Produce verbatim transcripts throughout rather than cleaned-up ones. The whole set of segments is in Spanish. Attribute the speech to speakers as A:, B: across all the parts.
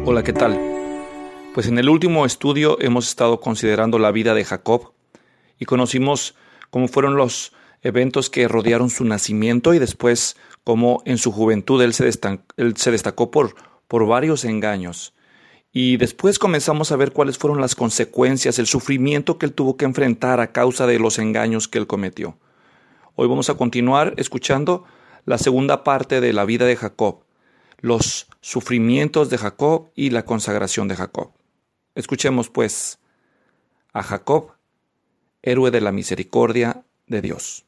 A: Hola, ¿qué tal? Pues en el último estudio hemos estado considerando la vida de Jacob y conocimos cómo fueron los eventos que rodearon su nacimiento y después cómo en su juventud él se, destan- él se destacó por, por varios engaños. Y después comenzamos a ver cuáles fueron las consecuencias, el sufrimiento que él tuvo que enfrentar a causa de los engaños que él cometió. Hoy vamos a continuar escuchando la segunda parte de la vida de Jacob, los sufrimientos de Jacob y la consagración de Jacob. Escuchemos pues a Jacob, héroe de la misericordia de Dios.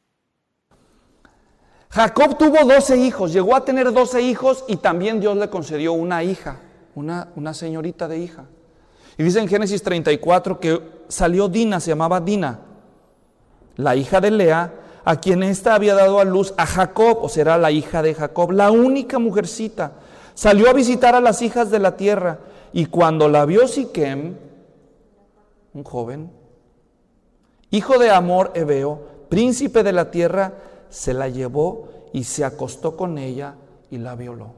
B: Jacob tuvo doce hijos, llegó a tener doce hijos y también Dios le concedió una hija, una, una señorita de hija. Y dice en Génesis treinta y cuatro que salió Dina, se llamaba Dina, la hija de Lea, a quien ésta había dado a luz a Jacob, o será la hija de Jacob, la única mujercita. Salió a visitar a las hijas de la tierra y cuando la vio Siquem, un joven, hijo de Amor Hebeo, príncipe de la tierra, se la llevó y se acostó con ella y la violó.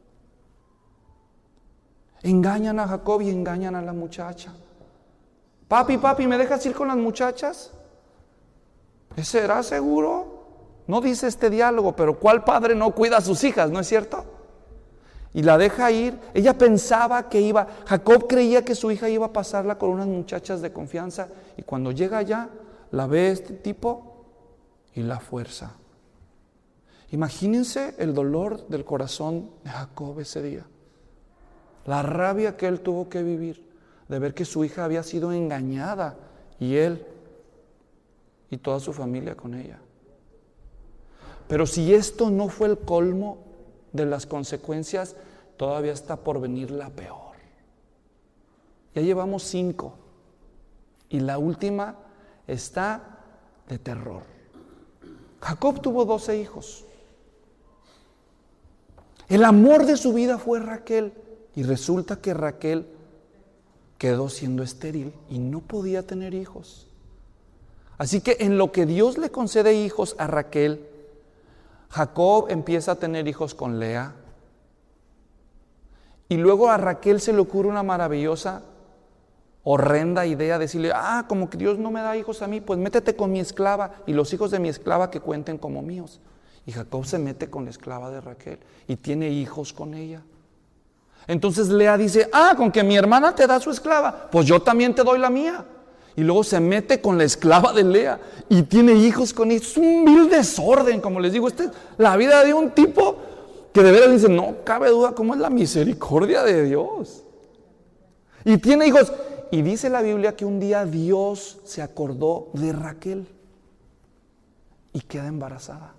B: Engañan a Jacob y engañan a la muchacha. Papi, papi, ¿me dejas ir con las muchachas? ¿Será seguro? No dice este diálogo, pero ¿cuál padre no cuida a sus hijas, no es cierto? Y la deja ir. Ella pensaba que iba, Jacob creía que su hija iba a pasarla con unas muchachas de confianza y cuando llega allá, la ve este tipo y la fuerza. Imagínense el dolor del corazón de Jacob ese día. La rabia que él tuvo que vivir de ver que su hija había sido engañada y él y toda su familia con ella. Pero si esto no fue el colmo de las consecuencias, todavía está por venir la peor. Ya llevamos cinco y la última está de terror. Jacob tuvo doce hijos. El amor de su vida fue Raquel y resulta que Raquel quedó siendo estéril y no podía tener hijos. Así que en lo que Dios le concede hijos a Raquel, Jacob empieza a tener hijos con Lea. Y luego a Raquel se le ocurre una maravillosa, horrenda idea, decirle, ah, como que Dios no me da hijos a mí, pues métete con mi esclava y los hijos de mi esclava que cuenten como míos. Y Jacob se mete con la esclava de Raquel y tiene hijos con ella. Entonces Lea dice, ah, con que mi hermana te da su esclava, pues yo también te doy la mía. Y luego se mete con la esclava de Lea y tiene hijos con ella. Es un vil desorden, como les digo. Esta es la vida de un tipo que de veras dice, no cabe duda cómo es la misericordia de Dios. Y tiene hijos. Y dice la Biblia que un día Dios se acordó de Raquel y queda embarazada.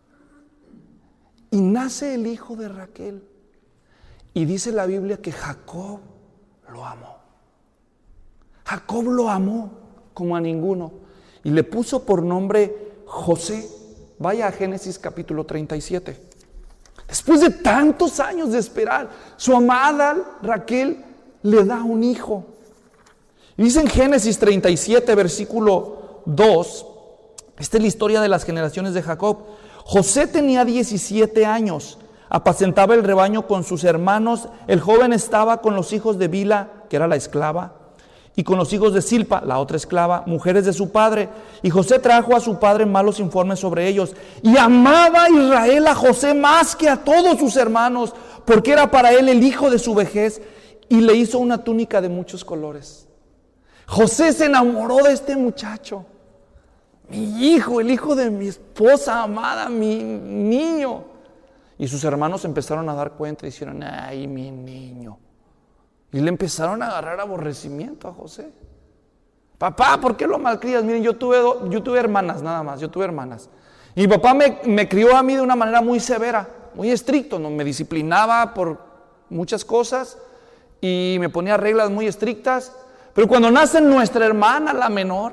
B: Y nace el hijo de Raquel. Y dice la Biblia que Jacob lo amó. Jacob lo amó como a ninguno y le puso por nombre José. Vaya a Génesis capítulo treinta y siete. Después de tantos años de esperar, su amada Raquel le da un hijo. Y dice en Génesis treinta y siete, versículo dos, esta es la historia de las generaciones de Jacob. José tenía diecisiete años, apacentaba el rebaño con sus hermanos. El joven estaba con los hijos de Bila, que era la esclava, y con los hijos de Silpa, la otra esclava, mujeres de su padre. Y José trajo a su padre malos informes sobre ellos. Y amaba Israel a José más que a todos sus hermanos, porque era para él el hijo de su vejez, y le hizo una túnica de muchos colores. José se enamoró de este muchacho. Mi hijo, el hijo de mi esposa amada, mi niño. Y sus hermanos empezaron a dar cuenta y dijeron, ay, mi niño. Y le empezaron a agarrar aborrecimiento a José. Papá, ¿por qué lo malcrías? Miren, yo tuve, yo tuve hermanas nada más, yo tuve hermanas. Y mi papá me, me crió a mí de una manera muy severa, muy estricto, ¿no? Me disciplinaba por muchas cosas y me ponía reglas muy estrictas. Pero cuando nace nuestra hermana, la menor,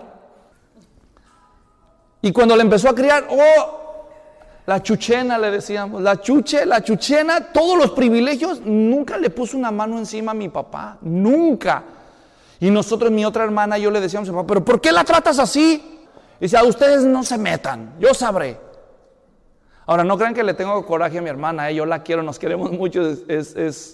B: y cuando le empezó a criar, oh, la chuchena le decíamos, la chuche, la chuchena, todos los privilegios, nunca le puso una mano encima a mi papá, nunca. Y nosotros, mi otra hermana, yo le decíamos a mi papá, ¿pero por qué la tratas así? Y dice, a ustedes no se metan, yo sabré. Ahora, no crean que le tengo coraje a mi hermana, ¿eh? Yo la quiero, nos queremos mucho, es, es, es,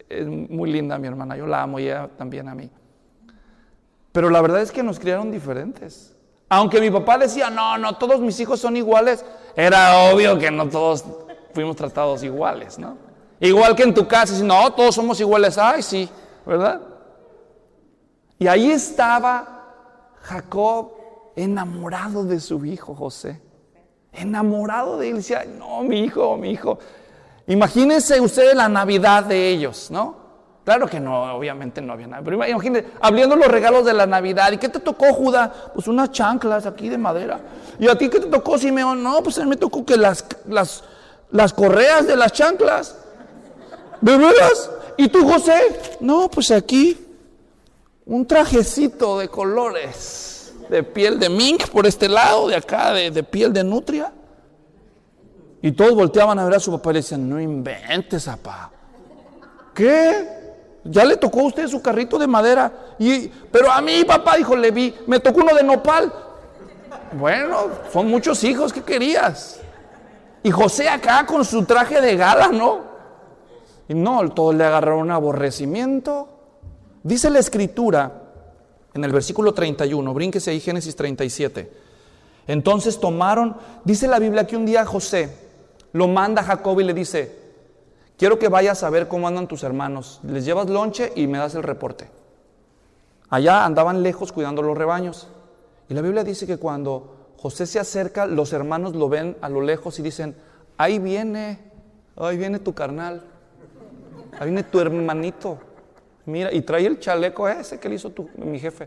B: es muy linda mi hermana, yo la amo y ella también a mí. Pero la verdad es que nos criaron diferentes. Aunque mi papá decía, no, no, todos mis hijos son iguales, era obvio que no todos fuimos tratados iguales, ¿no? Igual que en tu casa, si no, todos somos iguales, ay, sí, ¿verdad? Y ahí estaba Jacob enamorado de su hijo José. Enamorado de él, decía, no, mi hijo, mi hijo. Imagínense ustedes la Navidad de ellos, ¿no? Claro que no, obviamente no había nada. Pero imagínate, abriendo los regalos de la Navidad. ¿Y qué te tocó, Judá? Pues unas chanclas aquí de madera. ¿Y a ti qué te tocó, Simeón? No, pues a mí me tocó que las, las, las correas de las chanclas. ¿De veras? ¿Y tú, José? No, pues aquí un trajecito de colores. De piel de mink por este lado, de acá de, de piel de nutria. Y todos volteaban a ver a su papá y le decían, no inventes, papá. ¿Qué? Ya le tocó a usted su carrito de madera. Y, pero a mí, papá, dijo Leví, me tocó uno de nopal. Bueno, son muchos hijos, ¿qué querías? Y José acá con su traje de gala, ¿no? Y no, todos le agarraron un aborrecimiento. Dice la escritura, en el versículo treinta y uno, brínquese ahí, Génesis treinta y siete. Entonces tomaron, dice la Biblia que un día José lo manda a Jacob y le dice, quiero que vayas a ver cómo andan tus hermanos. Les llevas lonche y me das el reporte. Allá andaban lejos cuidando los rebaños. Y la Biblia dice que cuando José se acerca, los hermanos lo ven a lo lejos y dicen, ahí viene, ahí viene tu carnal. Ahí viene tu hermanito. Mira, y trae el chaleco ese que le hizo tu, mi jefe.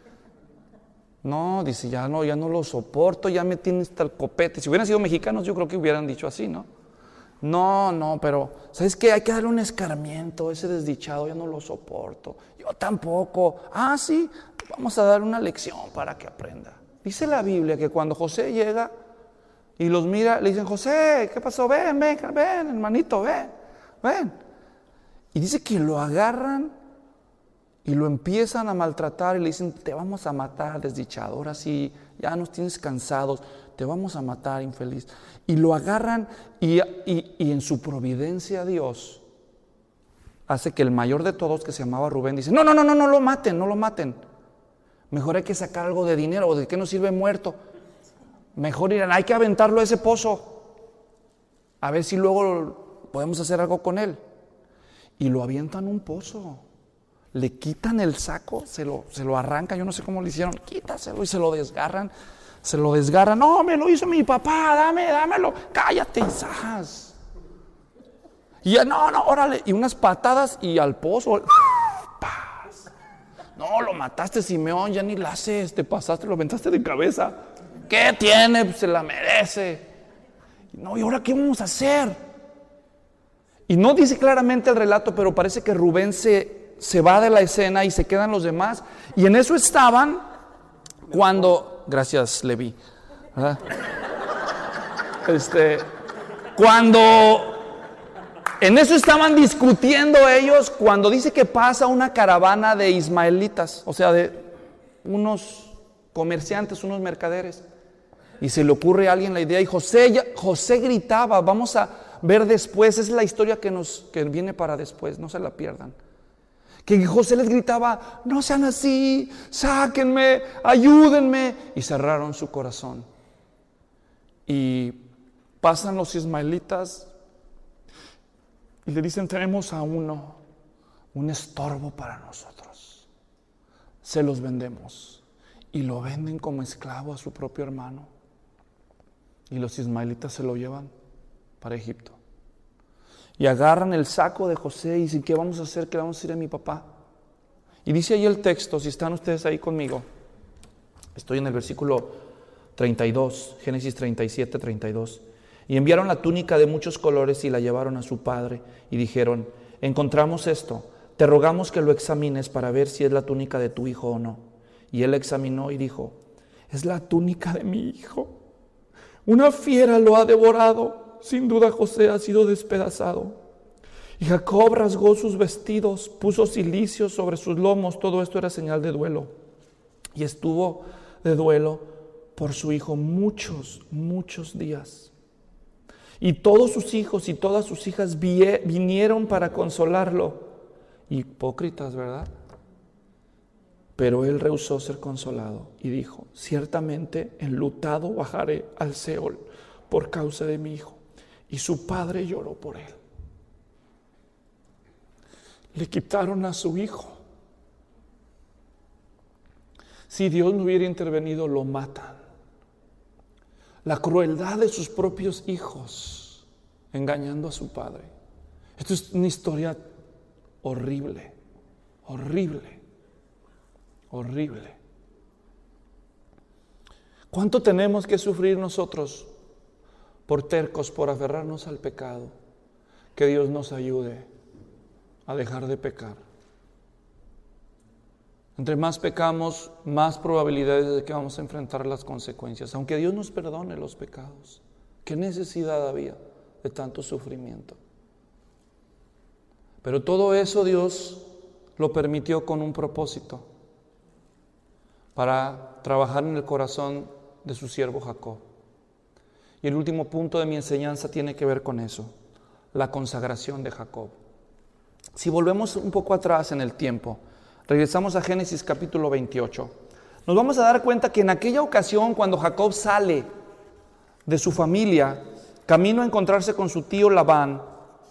B: No, dice, ya no, ya no lo soporto, ya me tiene hasta el copete. Si hubieran sido mexicanos, yo creo que hubieran dicho así, ¿no? No, no, pero ¿sabes qué? Hay que darle un escarmiento, ese desdichado ya no lo soporto. Yo tampoco. Ah, sí, vamos a dar una lección para que aprenda. Dice la Biblia que cuando José llega y los mira, le dicen, José, ¿qué pasó? Ven, ven, ven, hermanito, ven, ven. Y dice que lo agarran y lo empiezan a maltratar y le dicen, te vamos a matar, desdichado. Ahora sí, ya nos tienes cansados, te vamos a matar, infeliz. Y lo agarran y, y, y en su providencia Dios hace que el mayor de todos, que se llamaba Rubén, dice, no, no, no, no, no lo maten, no lo maten. Mejor hay que sacar algo de dinero, o de qué nos sirve muerto. Mejor irán, hay que aventarlo a ese pozo. A ver si luego podemos hacer algo con él. Y lo avientan a un pozo. Le quitan el saco, se lo, se lo arrancan, yo no sé cómo lo hicieron, quítaselo y se lo desgarran. Se lo desgarran, no, me lo hizo mi papá, dame, dámelo, cállate, Isás. Y ya, no, no, órale, y unas patadas y al pozo. ¡Paz! No, lo mataste, Simeón, ya ni la haces, te pasaste, lo aventaste de cabeza. ¿Qué tiene? Pues se la merece. No, ¿y ahora qué vamos a hacer? Y no dice claramente el relato, pero parece que Rubén se, se va de la escena y se quedan los demás. Y en eso estaban cuando... Gracias, Leví. ¿Verdad? Este, cuando en eso estaban discutiendo ellos, cuando dice que pasa una caravana de ismaelitas, o sea, de unos comerciantes, unos mercaderes, y se le ocurre a alguien la idea, y José, ya, José gritaba, vamos a ver después, es la historia que nos que viene para después, no se la pierdan. Que José les gritaba, no sean así, sáquenme, ayúdenme. Y cerraron su corazón. Y pasan los ismaelitas y le dicen, tenemos a uno, un estorbo para nosotros. Se los vendemos. Y lo venden como esclavo a su propio hermano. Y los ismaelitas se lo llevan para Egipto. Y agarran el saco de José y dicen, ¿qué vamos a hacer? ¿Qué vamos a decir a mi papá? Y dice ahí el texto, si están ustedes ahí conmigo, estoy en el versículo treinta y dos, Génesis treinta y siete, treinta y dos. Y enviaron la túnica de muchos colores y la llevaron a su padre y dijeron, encontramos esto, te rogamos que lo examines para ver si es la túnica de tu hijo o no. Y él examinó y dijo, es la túnica de mi hijo. Una fiera lo ha devorado. Sin duda José ha sido despedazado. Y Jacob rasgó sus vestidos, puso cilicio sobre sus lomos. Todo esto era señal de duelo. Y estuvo de duelo por su hijo muchos, muchos días. Y todos sus hijos y todas sus hijas vinieron para consolarlo. Hipócritas, ¿verdad? Pero él rehusó ser consolado y dijo: ciertamente enlutado bajaré al Seol por causa de mi hijo. Y su padre lloró por él. Le quitaron a su hijo. Si Dios no hubiera intervenido, lo matan. La crueldad de sus propios hijos engañando a su padre. Esto es una historia horrible, horrible, horrible. ¿Cuánto tenemos que sufrir nosotros por tercos, por aferrarnos al pecado? Que Dios nos ayude a dejar de pecar. Entre más pecamos, más probabilidades de que vamos a enfrentar las consecuencias. Aunque Dios nos perdone los pecados, ¿qué necesidad había de tanto sufrimiento? Pero todo eso Dios lo permitió con un propósito, para trabajar en el corazón de su siervo Jacob. Y el último punto de mi enseñanza tiene que ver con eso, la consagración de Jacob. Si volvemos un poco atrás en el tiempo, regresamos a Génesis capítulo veintiocho, nos vamos a dar cuenta que en aquella ocasión, cuando Jacob sale de su familia, camino a encontrarse con su tío Labán,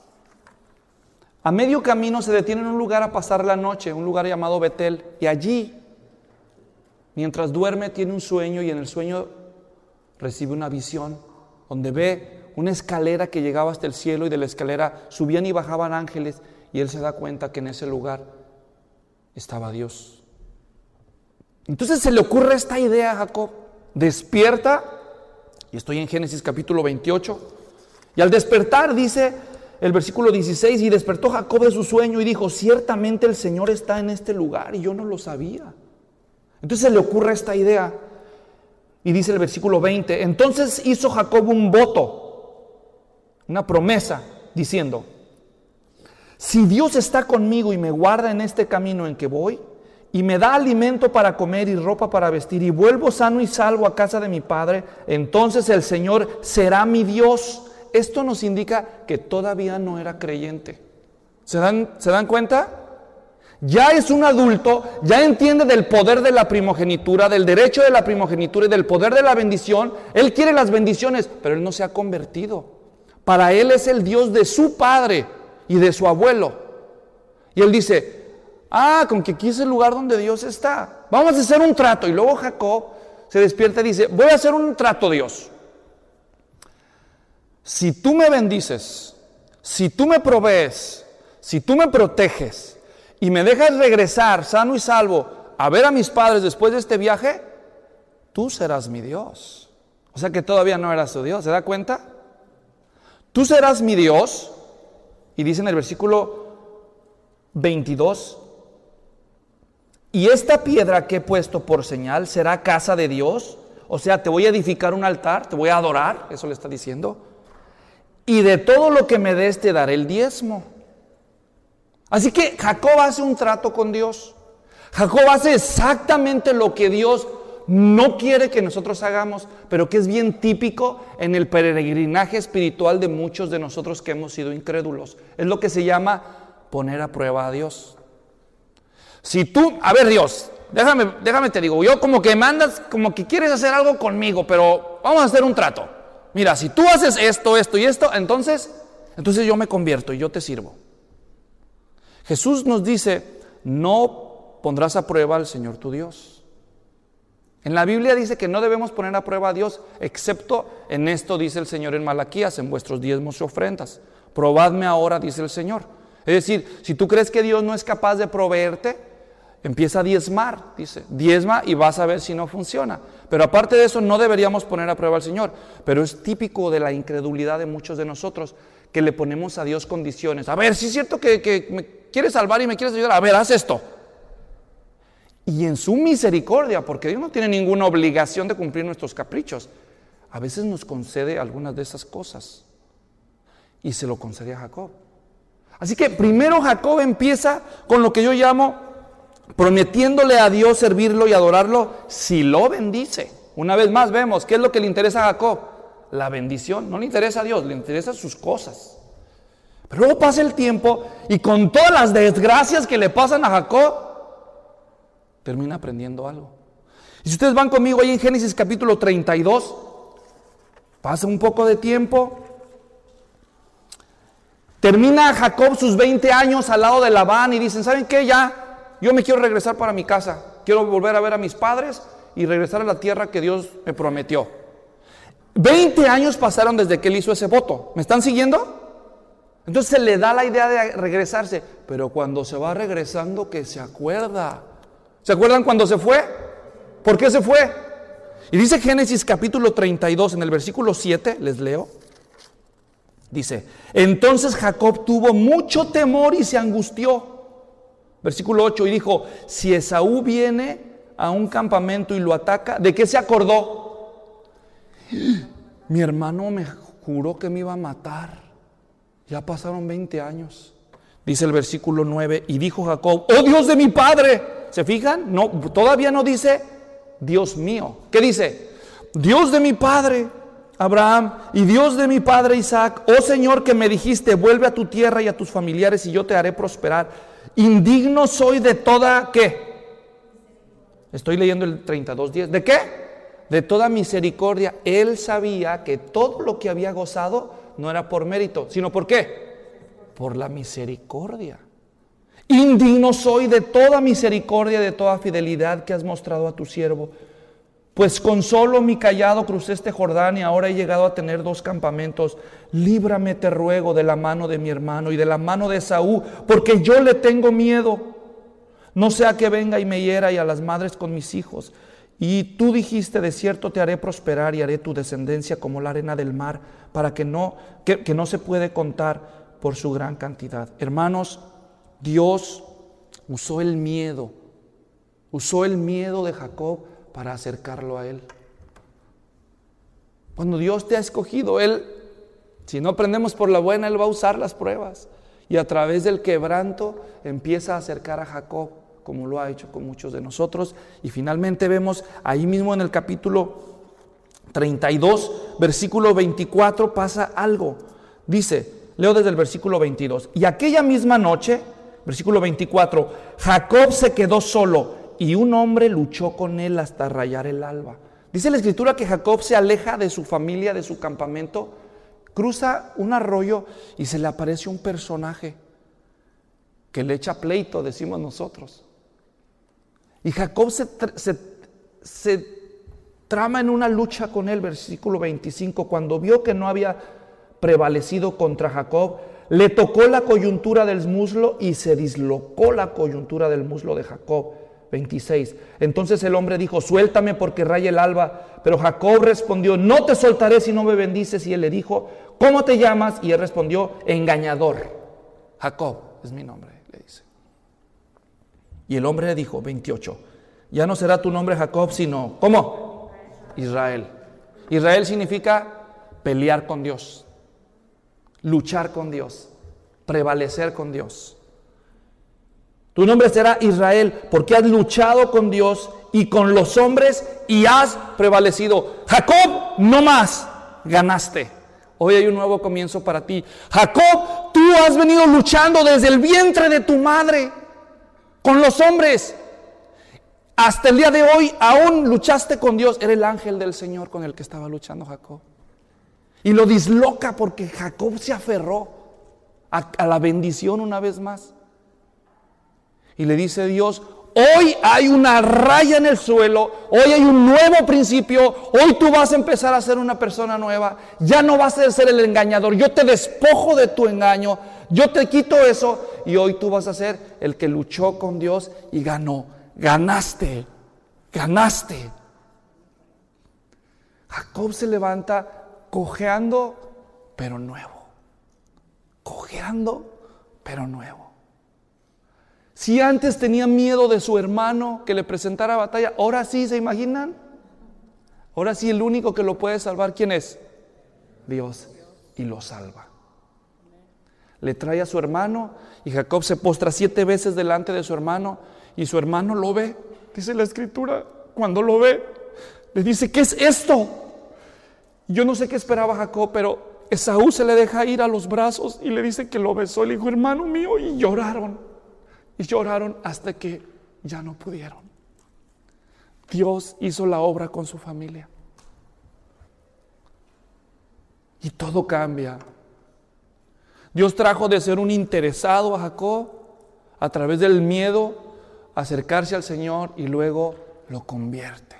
B: a medio camino se detiene en un lugar a pasar la noche, un lugar llamado Betel, y allí, mientras duerme, tiene un sueño, y en el sueño recibe una visión, donde ve una escalera que llegaba hasta el cielo, y de la escalera subían y bajaban ángeles, y él se da cuenta que en ese lugar estaba Dios. Entonces se le ocurre esta idea a Jacob, despierta, y estoy en Génesis capítulo veintiocho, y al despertar dice el versículo dieciséis: y despertó Jacob de su sueño y dijo: ciertamente el Señor está en este lugar y yo no lo sabía. Entonces se le ocurre esta idea, y dice el versículo veinte: entonces hizo Jacob un voto, una promesa, diciendo: si Dios está conmigo y me guarda en este camino en que voy, y me da alimento para comer y ropa para vestir, y vuelvo sano y salvo a casa de mi padre, entonces el Señor será mi Dios. Esto nos indica que todavía no era creyente. ¿Se dan, ¿se dan cuenta? Ya es un adulto, ya entiende del poder de la primogenitura, del derecho de la primogenitura y del poder de la bendición. Él quiere las bendiciones, pero él no se ha convertido. Para él es el Dios de su padre y de su abuelo. Y él dice: ah, con que aquí es el lugar donde Dios está. Vamos a hacer un trato. Y luego Jacob se despierta y dice: voy a hacer un trato, Dios. Si tú me bendices, si tú me provees, si tú me proteges y me dejas regresar sano y salvo a ver a mis padres después de este viaje, tú serás mi Dios. O sea que todavía no eras su Dios, ¿se da cuenta? Tú serás mi Dios. Y dice en el versículo veintidós: y esta piedra que he puesto por señal será casa de Dios. O sea, te voy a edificar un altar, te voy a adorar, eso le está diciendo. Y de todo lo que me des te daré el diezmo. Así que Jacob hace un trato con Dios. Jacob hace exactamente lo que Dios no quiere que nosotros hagamos, pero que es bien típico en el peregrinaje espiritual de muchos de nosotros que hemos sido incrédulos. Es lo que se llama poner a prueba a Dios. Si tú, a ver Dios, déjame, déjame te digo, yo como que mandas, como que quieres hacer algo conmigo, pero vamos a hacer un trato. Mira, si tú haces esto, esto y esto, entonces, entonces yo me convierto y yo te sirvo. Jesús nos dice: no pondrás a prueba al Señor tu Dios. En la Biblia dice que no debemos poner a prueba a Dios, excepto en esto, dice el Señor en Malaquías: en vuestros diezmos y ofrendas. Probadme ahora, dice el Señor. Es decir, si tú crees que Dios no es capaz de proveerte, empieza a diezmar, dice, diezma y vas a ver si no funciona. Pero aparte de eso, no deberíamos poner a prueba al Señor. Pero es típico de la incredulidad de muchos de nosotros, que le ponemos a Dios condiciones. A ver, si es cierto que, que me quieres salvar y me quieres ayudar, a ver, haz esto. Y en su misericordia, porque Dios no tiene ninguna obligación de cumplir nuestros caprichos, a veces nos concede algunas de esas cosas. Y se lo concede a Jacob. Así que primero Jacob empieza con lo que yo llamo prometiéndole a Dios servirlo y adorarlo si lo bendice. Una vez más vemos, ¿qué es lo que le interesa a Jacob? La bendición. No le interesa a Dios, le interesan sus cosas. Pero luego pasa el tiempo y con todas las desgracias que le pasan a Jacob, termina aprendiendo algo. Y si ustedes van conmigo ahí en Génesis capítulo treinta y dos, pasa un poco de tiempo. Termina Jacob sus veinte años al lado de Labán y dicen, ¿saben qué? Ya, yo me quiero regresar para mi casa. Quiero volver a ver a mis padres y regresar a la tierra que Dios me prometió. veinte años pasaron desde que él hizo ese voto. ¿Me están siguiendo? Entonces se le da la idea de regresarse. Pero cuando se va regresando, que se acuerda. ¿Se acuerdan cuando se fue? ¿Por qué se fue? Y dice Génesis capítulo treinta y dos en el versículo siete, les leo. Dice, entonces Jacob tuvo mucho temor y se angustió. Versículo ocho, y dijo, si Esaú viene a un campamento y lo ataca, ¿de qué se acordó? Mi hermano me juró que me iba a matar. Ya pasaron veinte años. Dice el versículo nueve, y dijo Jacob, oh Dios de mi padre. ¿Se fijan? No, todavía no dice Dios mío. ¿Qué dice? Dios de mi padre Abraham y Dios de mi padre Isaac, oh Señor, que me dijiste, vuelve a tu tierra y a tus familiares y yo te haré prosperar. Indigno soy de toda, ¿qué? Estoy leyendo el treinta y dos diez. ¿De qué? De toda misericordia. Él sabía que todo lo que había gozado no era por mérito, sino ¿por qué? Por la misericordia. Indigno soy de toda misericordia, de toda fidelidad que has mostrado a tu siervo. Pues con solo mi cayado crucé este Jordán y ahora he llegado a tener dos campamentos. Líbrame, te ruego, de la mano de mi hermano y de la mano de Esaú, porque yo le tengo miedo. No sea que venga y me hiera y a las madres con mis hijos. Y tú dijiste, de cierto te haré prosperar y haré tu descendencia como la arena del mar, para que no, que, que no se puede contar por su gran cantidad. Hermanos, Dios usó el miedo, usó el miedo de Jacob para acercarlo a Él. Cuando Dios te ha escogido, Él, si no aprendemos por la buena, Él va a usar las pruebas. Y a través del quebranto empieza a acercar a Jacob, como lo ha hecho con muchos de nosotros. Y finalmente vemos ahí mismo en el capítulo treinta y dos, versículo veinticuatro, pasa algo. Dice, leo desde el versículo veintidós. Y aquella misma noche, versículo veinticuatro, Jacob se quedó solo y un hombre luchó con él hasta rayar el alba. Dice la escritura que Jacob se aleja de su familia, de su campamento, cruza un arroyo y se le aparece un personaje que le echa pleito, decimos nosotros. Y Jacob se, se, se trama en una lucha con él, versículo veinticinco. Cuando vio que no había prevalecido contra Jacob, le tocó la coyuntura del muslo y se dislocó la coyuntura del muslo de Jacob. veintiséis. Entonces el hombre dijo, suéltame porque raya el alba. Pero Jacob respondió, no te soltaré si no me bendices. Y él le dijo, ¿cómo te llamas? Y él respondió, engañador. Jacob es mi nombre, le dice. Y el hombre le dijo, veintiocho, ya no será tu nombre Jacob, sino, ¿cómo? Israel. Israel significa pelear con Dios, luchar con Dios, prevalecer con Dios. Tu nombre será Israel, porque has luchado con Dios y con los hombres y has prevalecido. Jacob, no más, ganaste. Hoy hay un nuevo comienzo para ti. Jacob, tú has venido luchando desde el vientre de tu madre con los hombres. Hasta el día de hoy aún luchaste con Dios. Era el ángel del Señor con el que estaba luchando Jacob. Y lo disloca porque Jacob se aferró a, a la bendición una vez más. Y le dice Dios, hoy hay una raya en el suelo, hoy hay un nuevo principio, hoy tú vas a empezar a ser una persona nueva, ya no vas a ser el engañador, yo te despojo de tu engaño, yo te quito eso y hoy tú vas a ser el que luchó con Dios y ganó, ganaste, ganaste. Jacob se levanta cojeando, pero nuevo, cojeando, pero nuevo. Si antes tenía miedo de su hermano que le presentara batalla, ahora sí, ¿se imaginan? Ahora sí el único que lo puede salvar, ¿quién es? Dios. Y lo salva. Le trae a su hermano y Jacob se postra siete veces delante de su hermano y su hermano lo ve. Dice la escritura, cuando lo ve, le dice, ¿qué es esto? Yo no sé qué esperaba Jacob, pero Esaú se le deja ir a los brazos y le dice que lo besó. Le dijo, hermano mío, y lloraron. Y lloraron hasta que ya no pudieron. Dios hizo la obra con su familia. Y todo cambia. Dios trajo de ser un interesado a Jacob, a través del miedo, acercarse al Señor, y luego lo convierte.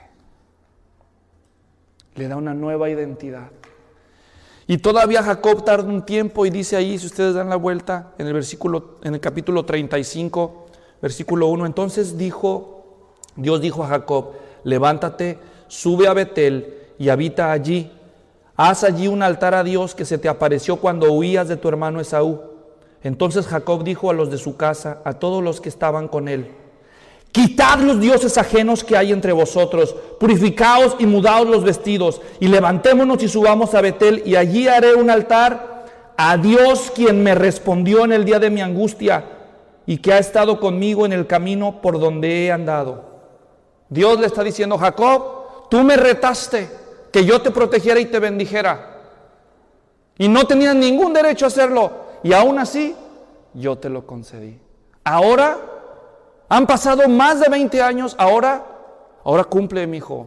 B: Le da una nueva identidad. Y todavía Jacob tarda un tiempo, y dice ahí, si ustedes dan la vuelta, en el versículo, en el capítulo treinta y cinco, versículo uno, entonces dijo, Dios dijo a Jacob, levántate, sube a Betel y habita allí. Haz allí un altar a Dios que se te apareció cuando huías de tu hermano Esaú. Entonces Jacob dijo a los de su casa, a todos los que estaban con él, quitad los dioses ajenos que hay entre vosotros, purificaos y mudaos los vestidos, y levantémonos y subamos a Betel, y allí haré un altar a Dios, quien me respondió en el día de mi angustia, y que ha estado conmigo en el camino por donde he andado. Dios le está diciendo, Jacob, tú me retaste que yo te protegiera y te bendijera, y no tenías ningún derecho a hacerlo, y aún así yo te lo concedí. Ahora han pasado más de veinte años, ahora, ahora cumple, mi hijo.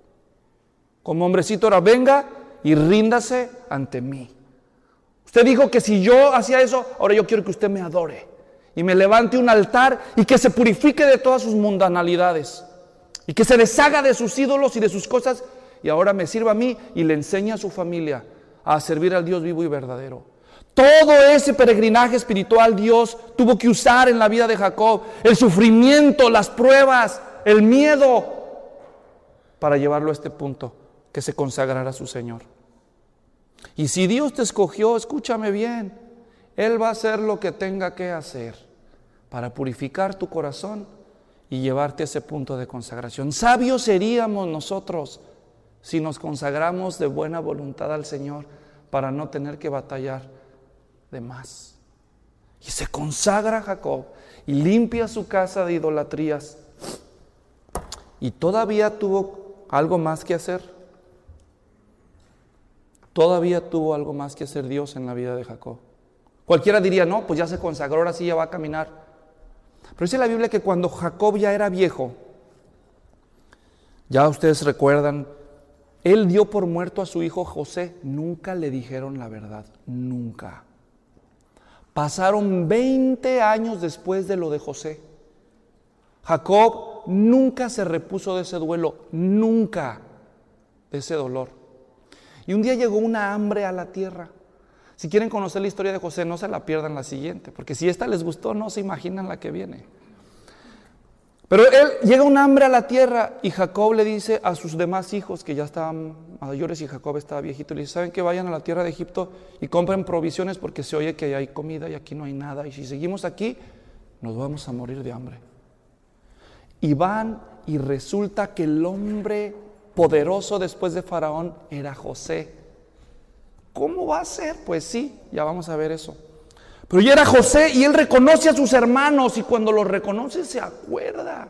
B: Como hombrecito, ahora venga y ríndase ante mí. Usted dijo que si yo hacía eso, ahora yo quiero que usted me adore y me levante un altar y que se purifique de todas sus mundanalidades y que se deshaga de sus ídolos y de sus cosas, y ahora me sirva a mí y le enseña a su familia a servir al Dios vivo y verdadero. Todo ese peregrinaje espiritual Dios tuvo que usar en la vida de Jacob, el sufrimiento, las pruebas, el miedo, para llevarlo a este punto, que se consagrara a su Señor. Y si Dios te escogió, escúchame bien, Él va a hacer lo que tenga que hacer para purificar tu corazón y llevarte a ese punto de consagración. Sabios seríamos nosotros si nos consagramos de buena voluntad al Señor para no tener que batallar de más. Y se consagra Jacob y limpia su casa de idolatrías. Y todavía tuvo algo más que hacer. Todavía tuvo algo más que hacer Dios en la vida de Jacob. Cualquiera diría, no, pues ya se consagró, ahora sí ya va a caminar. Pero dice la Biblia que cuando Jacob ya era viejo, ya ustedes recuerdan, él dio por muerto a su hijo José. Nunca le dijeron la verdad, nunca. Pasaron veinte años después de lo de José. Jacob nunca se repuso de ese duelo, nunca de ese dolor. Y un día llegó una hambre a la tierra. Si quieren conocer la historia de José, no se la pierdan la siguiente, porque si esta les gustó, no se imaginan la que viene. Pero él llega un hambre a la tierra y Jacob le dice a sus demás hijos que ya estaban mayores y Jacob estaba viejito, le dice, ¿saben qué? Vayan a la tierra de Egipto y compren provisiones porque se oye que hay comida y aquí no hay nada, y si seguimos aquí nos vamos a morir de hambre. Y van, y resulta que el hombre poderoso después de Faraón era José. ¿Cómo va a ser? Pues sí, ya vamos a ver eso. Pero ya era José y él reconoce a sus hermanos, y cuando los reconoce se acuerda.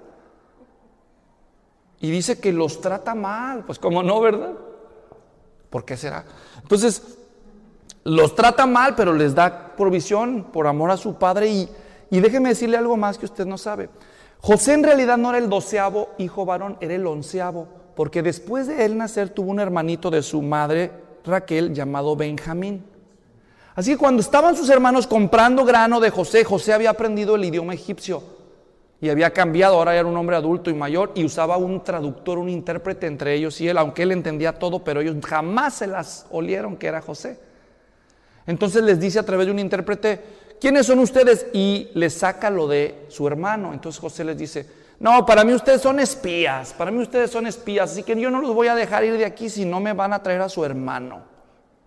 B: Y dice que los trata mal, pues como no, ¿verdad? ¿Por qué será? Entonces, los trata mal, pero les da provisión por amor a su padre. Y, y déjeme decirle algo más que usted no sabe. José en realidad no era el doceavo hijo varón, era el onceavo, porque después de él nacer tuvo un hermanito de su madre Raquel llamado Benjamín. Así que cuando estaban sus hermanos comprando grano de José, José había aprendido el idioma egipcio y había cambiado, ahora era un hombre adulto y mayor y usaba un traductor, un intérprete entre ellos y él, aunque él entendía todo, pero ellos jamás se las olieron que era José. Entonces les dice a través de un intérprete, ¿quiénes son ustedes? Y les saca lo de su hermano. Entonces José les dice, no, para mí ustedes son espías, para mí ustedes son espías, así que yo no los voy a dejar ir de aquí si no me van a traer a su hermano.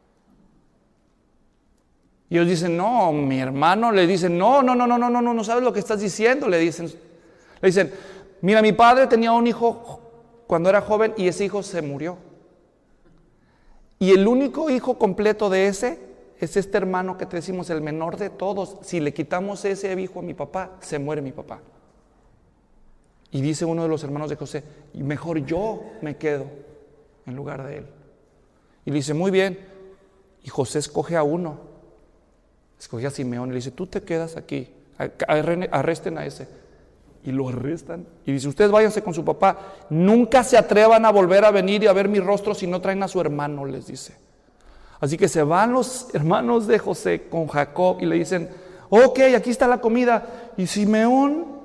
B: Y ellos dicen, no, mi hermano, le dicen, no, no, no, no, no, no, no, no sabes lo que estás diciendo, le dicen, le dicen, mira, mi padre tenía un hijo cuando era joven y ese hijo se murió. Y el único hijo completo de ese es este hermano que te decimos, el menor de todos. Si le quitamos ese hijo a mi papá, se muere mi papá. Y dice uno de los hermanos de José, mejor yo me quedo en lugar de él. Y le dice, muy bien. Y José escoge a uno, escoge a Simeón y le dice, tú te quedas aquí, arresten a ese. Y lo arrestan. Y dice, ustedes váyanse con su papá, nunca se atrevan a volver a venir y a ver mi rostro si no traen a su hermano, les dice. Así que se van los hermanos de José con Jacob y le dicen, ok, aquí está la comida. Y Simeón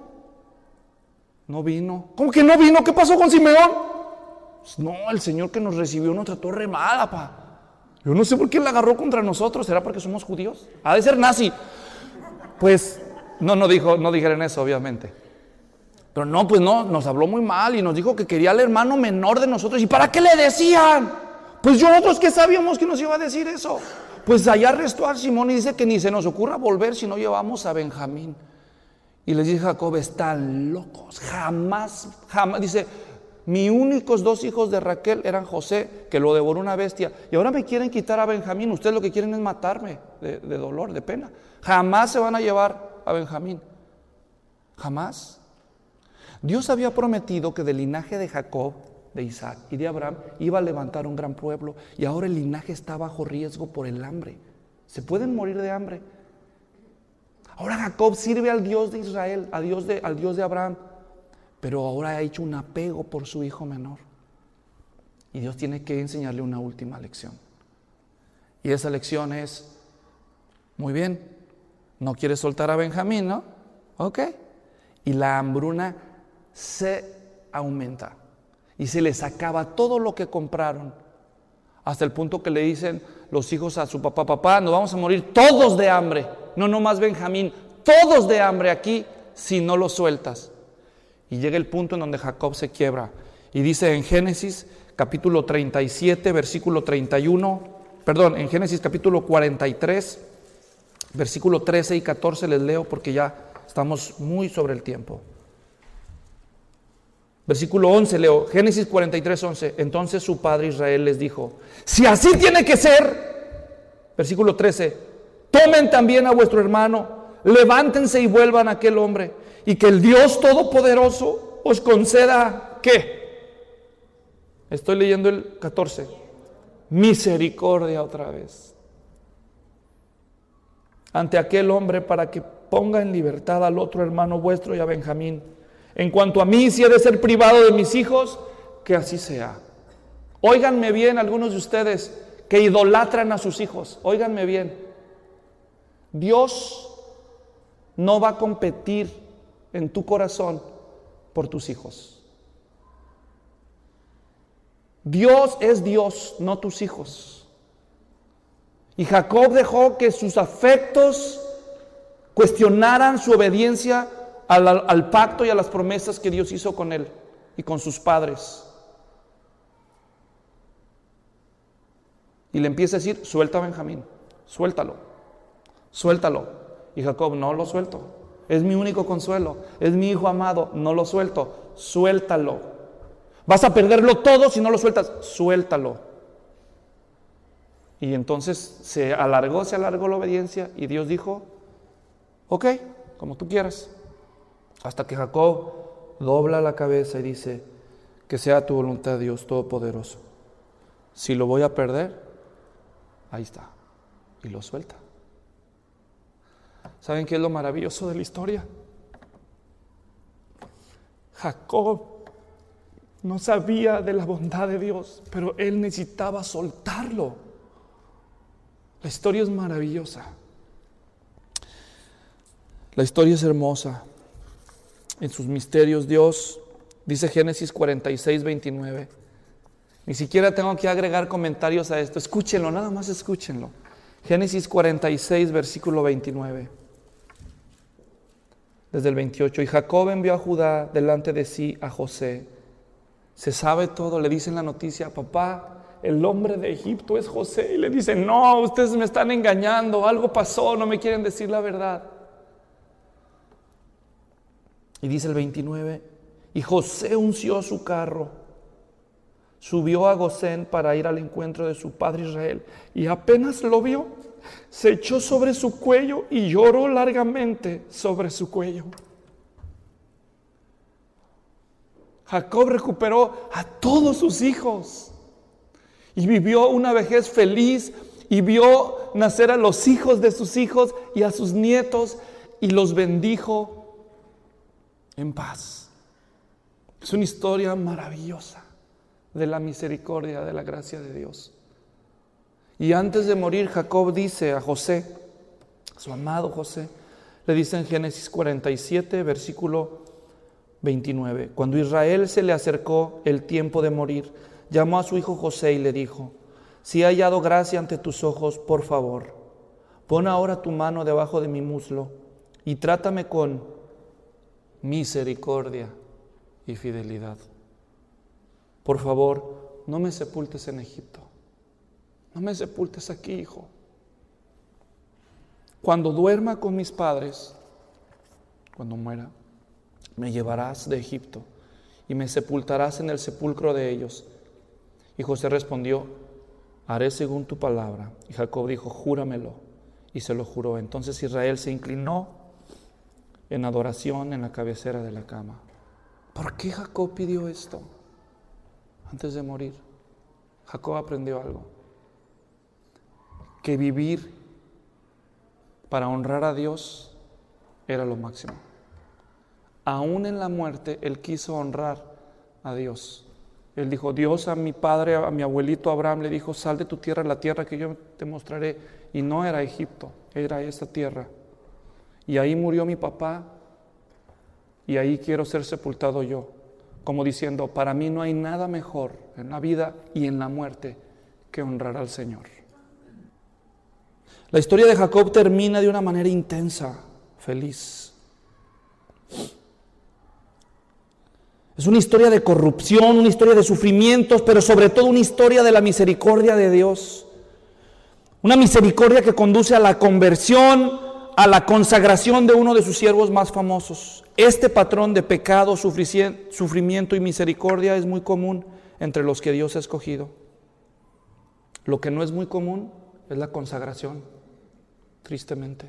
B: no vino. ¿Cómo que no vino? ¿Qué pasó con Simeón? Pues no, el Señor que nos recibió nos trató re mal, pa. Yo no sé por qué la agarró contra nosotros. ¿Será porque somos judíos? Ha de ser nazi. Pues no, no dijo, no dijeron eso, obviamente. Pero no, pues no, nos habló muy mal y nos dijo que quería al hermano menor de nosotros. ¿Y para qué le decían? Pues nosotros que sabíamos que nos iba a decir eso. Pues allá arrestó a Simón y dice que ni se nos ocurra volver si no llevamos a Benjamín. Y les dice Jacob, están locos, jamás, jamás, dice, mis únicos dos hijos de Raquel eran José, que lo devoró una bestia, y ahora me quieren quitar a Benjamín, ustedes lo que quieren es matarme de, de dolor, de pena. Jamás se van a llevar a Benjamín, jamás. Dios había prometido que del linaje de Jacob, de Isaac y de Abraham iba a levantar un gran pueblo, y ahora el linaje está bajo riesgo por el hambre. Se pueden morir de hambre. Ahora Jacob sirve al Dios de Israel, a Dios de, al Dios de Abraham, pero ahora ha hecho un apego por su hijo menor. Y Dios tiene que enseñarle una última lección. Y esa lección es, muy bien, no quieres soltar a Benjamín, ¿no? Ok. Y la hambruna se aumenta y se les acaba todo lo que compraron, hasta el punto que le dicen los hijos a su papá, papá, nos vamos a morir todos de hambre, no nomás Benjamín, todos de hambre aquí si no lo sueltas. Y llega el punto en donde Jacob se quiebra y dice en Génesis capítulo treinta y siete versículo treinta y uno, perdón, en Génesis capítulo cuarenta y tres versículo trece y catorce, les leo porque ya estamos muy sobre el tiempo. Versículo once leo, Génesis cuarenta y tres, once. Entonces su padre Israel les dijo, si así tiene que ser, versículo trece, tomen también a vuestro hermano, levántense y vuelvan a aquel hombre, y que el Dios Todopoderoso os conceda, ¿qué? Estoy leyendo el catorce, misericordia otra vez ante aquel hombre, para que ponga en libertad al otro hermano vuestro y a Benjamín. En cuanto a mí, si he de ser privado de mis hijos, que así sea. Óiganme bien algunos de ustedes que idolatran a sus hijos, óiganme bien. Dios no va a competir en tu corazón por tus hijos. Dios es Dios, no tus hijos. Y Jacob dejó que sus afectos cuestionaran su obediencia al, al pacto y a las promesas que Dios hizo con él y con sus padres. Y le empieza a decir, suelta a Benjamín, suéltalo, suéltalo. Y Jacob, no lo suelto, es mi único consuelo, es mi hijo amado, no lo suelto, suéltalo. Vas a perderlo todo si no lo sueltas, suéltalo. Y entonces se alargó, se alargó la obediencia y Dios dijo, ok, como tú quieras. Hasta que Jacob dobla la cabeza y dice, que sea tu voluntad, Dios Todopoderoso. Si lo voy a perder, ahí está. Y lo suelta. ¿Saben qué es lo maravilloso de la historia? Jacob no sabía de la bondad de Dios, pero él necesitaba soltarlo. La historia es maravillosa. La historia es hermosa. En sus misterios Dios, dice Génesis cuarenta y seis, veintinueve. Ni siquiera tengo que agregar comentarios a esto. Escúchenlo, nada más escúchenlo. Génesis cuarenta y seis, versículo veintinueve. Desde el veintiocho. Y Jacob envió a Judá delante de sí a José. Se sabe todo, le dicen la noticia, papá, el hombre de Egipto es José. Y le dicen, no, ustedes me están engañando, algo pasó, no me quieren decir la verdad. Y dice el veintinueve, y José unció su carro, subió a Gosén para ir al encuentro de su padre Israel, y apenas lo vio, se echó sobre su cuello y lloró largamente sobre su cuello. Jacob recuperó a todos sus hijos y vivió una vejez feliz y vio nacer a los hijos de sus hijos y a sus nietos y los bendijo en paz. Es una historia maravillosa de la misericordia, de la gracia de Dios. Y antes de morir, Jacob dice a José, a su amado José, le dice en Génesis cuarenta y siete, versículo veintinueve, cuando Israel se le acercó el tiempo de morir, llamó a su hijo José y le dijo, si he hallado gracia ante tus ojos, por favor, pon ahora tu mano debajo de mi muslo y trátame con misericordia y fidelidad. Por favor, no me sepultes en Egipto. No me sepultes aquí, hijo. Cuando duerma con mis padres, cuando muera, me llevarás de Egipto y me sepultarás en el sepulcro de ellos. Y José respondió, haré según tu palabra. Y Jacob dijo, júramelo. Y se lo juró. Entonces Israel se inclinó en adoración en la cabecera de la cama. ¿Por qué Jacob pidió esto antes de morir? Jacob aprendió algo. Que vivir para honrar a Dios era lo máximo. Aún en la muerte, él quiso honrar a Dios. Él dijo, Dios a mi padre, a mi abuelito Abraham, le dijo, sal de tu tierra, la tierra que yo te mostraré. Y no era Egipto, era esta tierra. Y ahí murió mi papá, y ahí quiero ser sepultado yo. Como diciendo, para mí no hay nada mejor en la vida y en la muerte que honrar al Señor. La historia de Jacob termina de una manera intensa, feliz. Es una historia de corrupción, una historia de sufrimientos, pero sobre todo una historia de la misericordia de Dios. Una misericordia que conduce a la conversión, a la consagración de uno de sus siervos más famosos. Este patrón de pecado, sufrimiento y misericordia es muy común entre los que Dios ha escogido. Lo que no es muy común es la consagración, tristemente.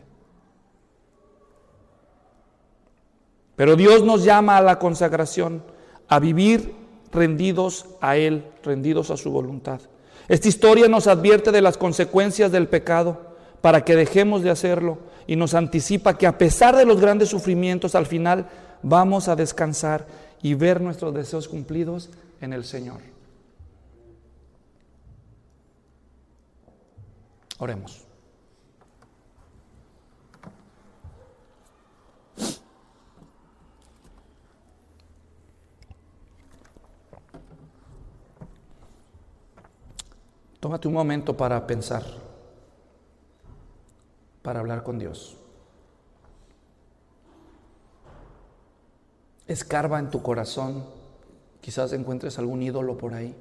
B: Pero Dios nos llama a la consagración, a vivir rendidos a Él, rendidos a su voluntad. Esta historia nos advierte de las consecuencias del pecado para que dejemos de hacerlo y nos anticipa que a pesar de los grandes sufrimientos, al final vamos a descansar y ver nuestros deseos cumplidos en el Señor. Oremos. Tómate un momento para pensar, para hablar con Dios. Escarba en tu corazón, quizás encuentres algún ídolo por ahí.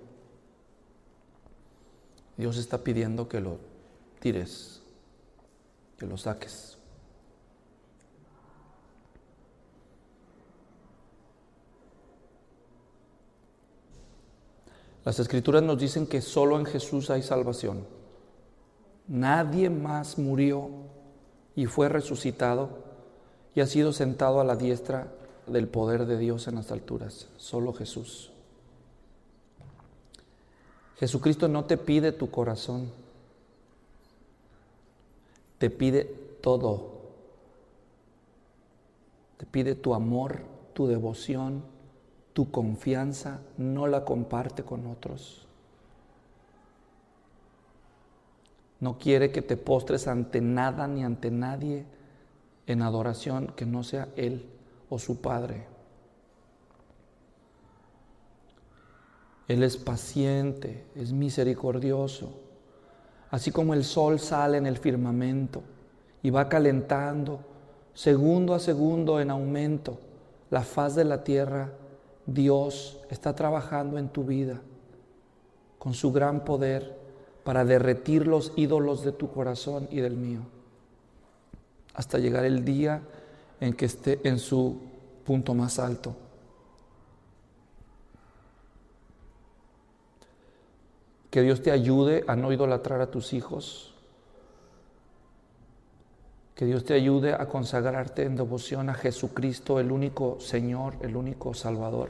B: Dios está pidiendo que lo tires, que lo saques. Las Escrituras nos dicen que solo en Jesús hay salvación. Nadie más murió y fue resucitado y ha sido sentado a la diestra del poder de Dios en las alturas. Solo Jesús. Jesucristo no te pide tu corazón, te pide todo. Te pide tu amor, tu devoción, tu confianza, no la comparte con otros. No quiere que te postres ante nada ni ante nadie en adoración que no sea Él o su Padre. Él es paciente, es misericordioso. Así como el sol sale en el firmamento y va calentando segundo a segundo en aumento la faz de la tierra, Dios está trabajando en tu vida con su gran poder para derretir los ídolos de tu corazón y del mío, hasta llegar el día en que esté en su punto más alto. Que Dios te ayude a no idolatrar a tus hijos. Que Dios te ayude a consagrarte en devoción a Jesucristo, el único Señor, el único Salvador.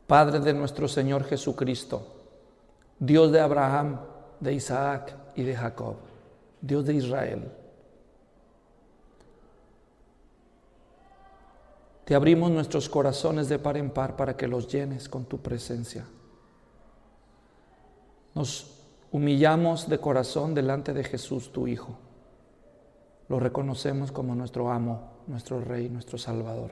B: Padre de nuestro Señor Jesucristo, Dios de Abraham, de Isaac y de Jacob, Dios de Israel, te abrimos nuestros corazones de par en par para que los llenes con tu presencia. Nos humillamos de corazón delante de Jesús, tu Hijo. Lo reconocemos como nuestro amo, nuestro Rey, nuestro Salvador.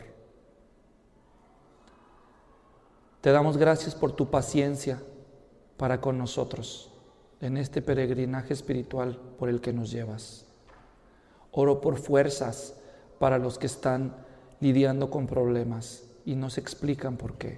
B: Te damos gracias por tu paciencia para con nosotros en este peregrinaje espiritual por el que nos llevas. Oro por fuerzas para los que están lidiando con problemas y no se explican por qué.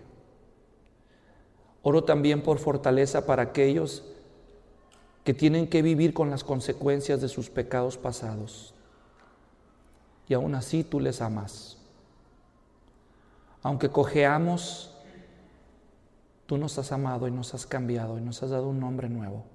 B: Oro también por fortaleza para aquellos que tienen que vivir con las consecuencias de sus pecados pasados. Y aún así tú les amas. Aunque cojeamos, tú nos has amado y nos has cambiado y nos has dado un nombre nuevo.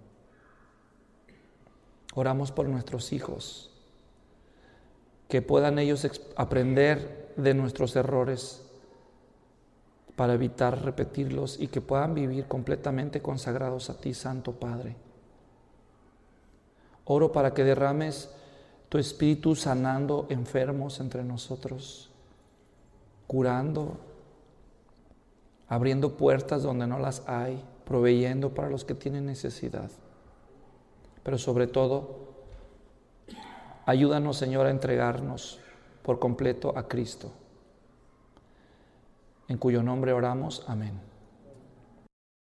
B: Oramos por nuestros hijos, que puedan ellos aprender de nuestros errores para evitar repetirlos y que puedan vivir completamente consagrados a ti, Santo Padre. Oro para que derrames tu Espíritu sanando enfermos entre nosotros, curando, abriendo puertas donde no las hay, proveyendo para los que tienen necesidad. Pero sobre todo, ayúdanos, Señor, a entregarnos por completo a Cristo, en cuyo nombre oramos. Amén.